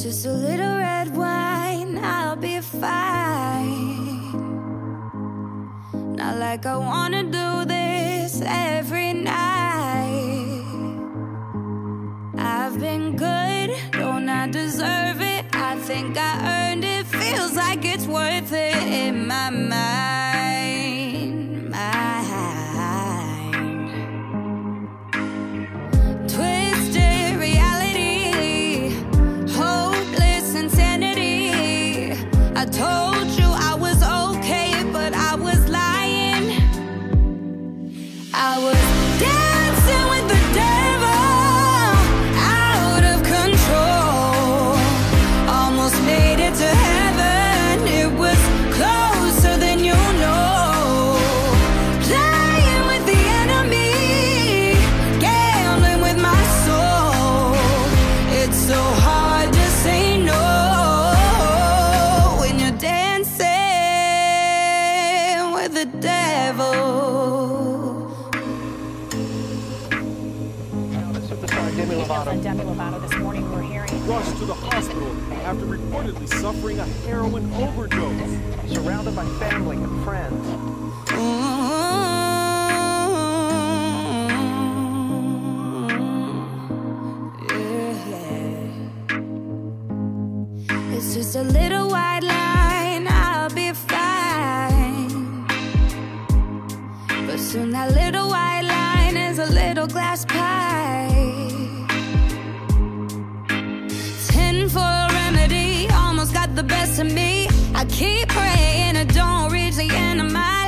just a little red wine, I'll be fine. Not like I wanna do this every night. I've been good, don't I deserve it? I think I earned it, feels like it's worth it in my mind, Twisted reality, hopeless insanity. I told you I was okay, but I was lying. I was dancing with the devil, out of control. Almost made it to heaven, it was closer than you know. Playing with the enemy, gambling with my soul. It's so hard to say no when you're dancing with the devil. Demi Lovato this morning, we're hearing Rushed to the hospital after reportedly suffering a heroin overdose. Surrounded by family and friends. Yeah. It's just a little white line, I'll be fine. But soon that little white line is a little glass pie. 10 for a remedy, almost got the best of me. I keep praying it don't reach the end of my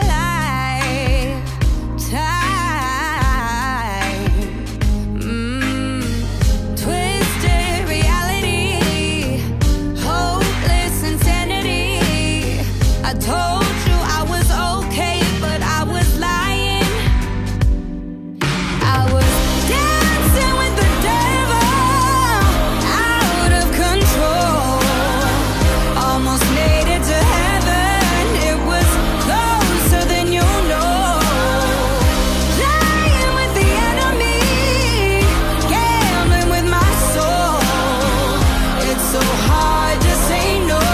lifetime. Twisted reality, hopeless insanity. I told you I was okay, but I was lying. I was dancing with the devil, out of control. Almost made it to heaven, it was closer than you know. Playing with the enemy, gambling with my soul. It's so hard to say no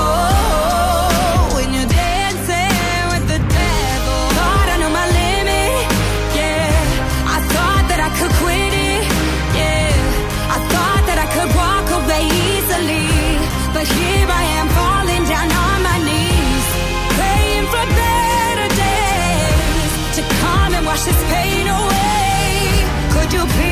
when you're dancing with the devil. Thought I knew my limit, yeah. I thought that I could quit it, yeah. I thought that I could walk away easily, but here I am falling down on my knees, praying for better days to come and wash this pain away. Could you please